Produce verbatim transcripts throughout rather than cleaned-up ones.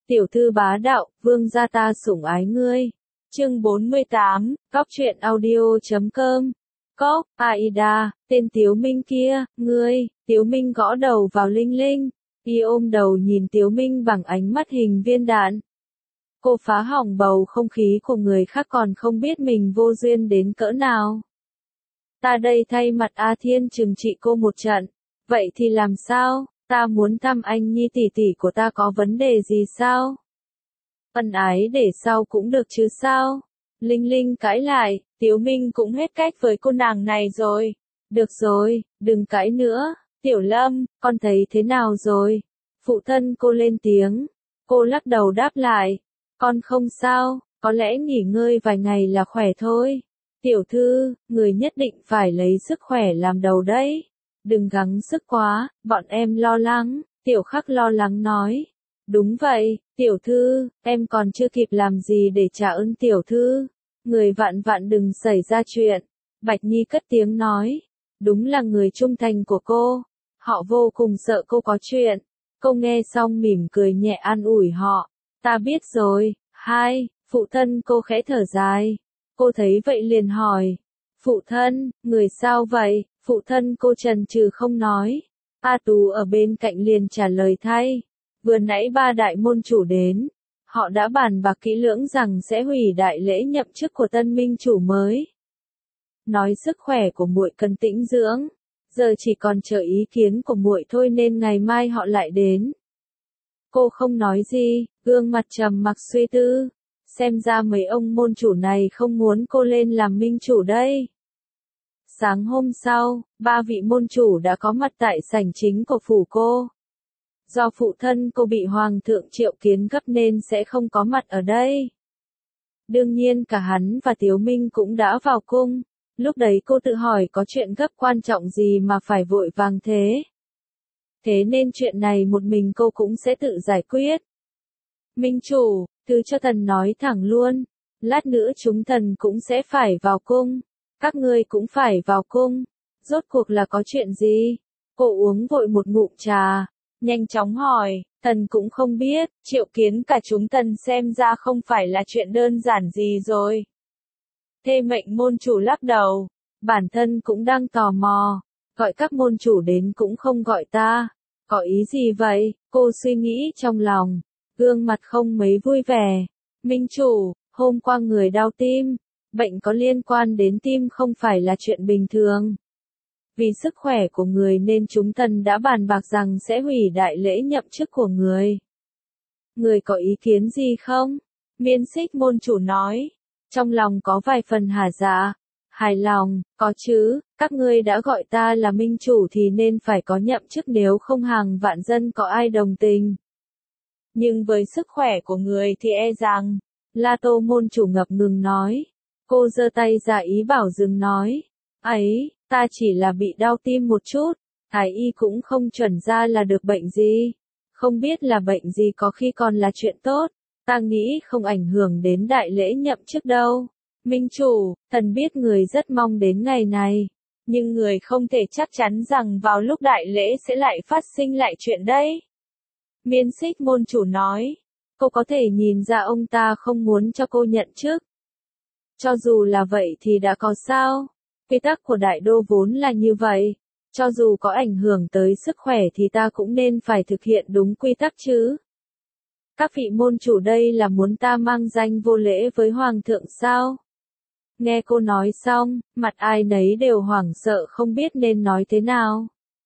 Tiểu thư bá đạo, vương gia ta sủng ái ngươi. Chương bốn mươi tám, Cóc truyện audio chấm com. Cóc, Aida, tên Tiếu Minh kia, ngươi, Tiếu Minh gõ đầu vào Linh Linh. Y ôm đầu nhìn Tiếu Minh bằng ánh mắt hình viên đạn. Cô phá hỏng bầu không khí của người khác còn không biết mình vô duyên đến cỡ nào. Ta đây thay mặt A Thiên trừng trị cô một trận. Vậy thì làm sao? Ta muốn thăm anh Nhi tỷ tỷ của ta có vấn đề gì sao? Ân ái để sau cũng được chứ sao? Linh Linh cãi lại, Tiếu Minh cũng hết cách với cô nàng này rồi. Được rồi, đừng cãi nữa. Tiểu Lâm, con thấy thế nào rồi? Phụ thân cô lên tiếng. Cô lắc đầu đáp lại. Con không sao, có lẽ nghỉ ngơi vài ngày là khỏe thôi. Tiểu thư, người nhất định phải lấy sức khỏe làm đầu đấy. Đừng gắng sức quá, bọn em lo lắng, Tiểu Khắc lo lắng nói. Đúng vậy, tiểu thư, em còn chưa kịp làm gì để trả ơn tiểu thư. Người vạn vạn đừng xảy ra chuyện. Bạch Nhi cất tiếng nói. Đúng là người trung thành của cô. Họ vô cùng sợ cô có chuyện. Cô nghe xong mỉm cười nhẹ an ủi họ. Ta biết rồi, hai, phụ thân cô khẽ thở dài. Cô thấy vậy liền hỏi. Phụ thân, người sao vậy? Phụ thân cô chần chừ không nói. A Tú ở bên cạnh liền trả lời thay. Vừa nãy ba đại môn chủ đến. Họ đã bàn bạc kỹ lưỡng rằng sẽ hủy đại lễ nhậm chức của tân minh chủ mới. Nói sức khỏe của muội cần tĩnh dưỡng. Giờ chỉ còn chờ ý kiến của muội thôi nên ngày mai họ lại đến. Cô không nói gì, gương mặt trầm mặc suy tư. Xem ra mấy ông môn chủ này không muốn cô lên làm minh chủ đây. Sáng hôm sau, ba vị môn chủ đã có mặt tại sảnh chính của phủ cô. Do phụ thân cô bị hoàng thượng triệu kiến gấp nên sẽ không có mặt ở đây. Đương nhiên cả hắn và Tiếu Minh cũng đã vào cung. Lúc đấy cô tự hỏi có chuyện gấp quan trọng gì mà phải vội vàng thế. Thế nên chuyện này một mình cô cũng sẽ tự giải quyết. Minh chủ, thứ cho thần nói thẳng luôn. Lát nữa chúng thần cũng sẽ phải vào cung. Các ngươi cũng phải vào cung. Rốt cuộc là có chuyện gì? Cô uống vội một ngụm trà. Nhanh chóng hỏi, thần cũng không biết, triệu kiến cả chúng thần xem ra không phải là chuyện đơn giản gì rồi. Thê mệnh môn chủ lắc đầu, bản thân cũng đang tò mò, gọi các môn chủ đến cũng không gọi ta, có ý gì vậy, cô suy nghĩ trong lòng, gương mặt không mấy vui vẻ. Minh chủ, hôm qua người đau tim, bệnh có liên quan đến tim không phải là chuyện bình thường. Vì sức khỏe của người nên chúng thần đã bàn bạc rằng sẽ hủy đại lễ nhậm chức của người. Người có ý kiến gì không? Miên Xích môn chủ nói. Trong lòng có vài phần hả dạ. Hài lòng, có chứ, các ngươi đã gọi ta là minh chủ thì nên phải có nhậm chức nếu không hàng vạn dân có ai đồng tình. Nhưng với sức khỏe của người thì e rằng, La Tô môn chủ ngập ngừng nói. Cô giơ tay ra ý bảo dừng nói. Ấy, ta chỉ là bị đau tim một chút, thái y cũng không chuẩn ra là được bệnh gì. Không biết là bệnh gì có khi còn là chuyện tốt, ta nghĩ không ảnh hưởng đến đại lễ nhậm chức đâu. Minh chủ, thần biết người rất mong đến ngày này, nhưng người không thể chắc chắn rằng vào lúc đại lễ sẽ lại phát sinh lại chuyện đấy. Miên Xích môn chủ nói, cô có thể nhìn ra ông ta không muốn cho cô nhận chức. Cho dù là vậy thì đã có sao? Quy tắc của đại đô vốn là như vậy, cho dù có ảnh hưởng tới sức khỏe thì ta cũng nên phải thực hiện đúng quy tắc chứ. Các vị môn chủ đây là muốn ta mang danh vô lễ với hoàng thượng sao? Nghe cô nói xong, mặt ai nấy đều hoảng sợ không biết nên nói thế nào.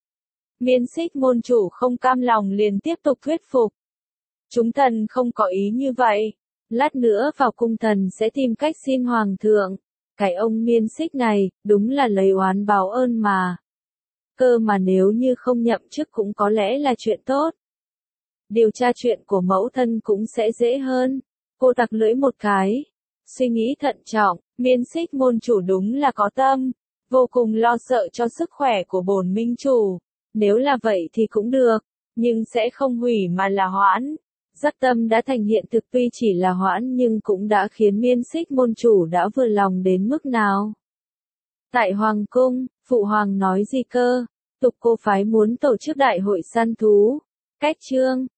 Miên Xích môn chủ không cam lòng liền tiếp tục thuyết phục. Chúng thần không có ý như vậy, lát nữa vào cung thần sẽ tìm cách xin hoàng thượng. Cái ông Miên Xích này, đúng là lấy oán báo ơn mà. Cơ mà nếu như không nhậm chức cũng có lẽ là chuyện tốt. Điều tra chuyện của mẫu thân cũng sẽ dễ hơn. Cô tặc lưỡi một cái. Suy nghĩ thận trọng, Miên Xích môn chủ đúng là có tâm. Vô cùng lo sợ cho sức khỏe của bổn minh chủ. Nếu là vậy thì cũng được, nhưng sẽ không hủy mà là hoãn. Dắt tâm đã thành hiện thực tuy chỉ là hoãn nhưng cũng đã khiến Miên Xích môn chủ đã vừa lòng đến mức nào. Tại Hoàng cung, Phụ Hoàng nói gì cơ? Tục cô phái muốn tổ chức đại hội săn thú. Cách chương,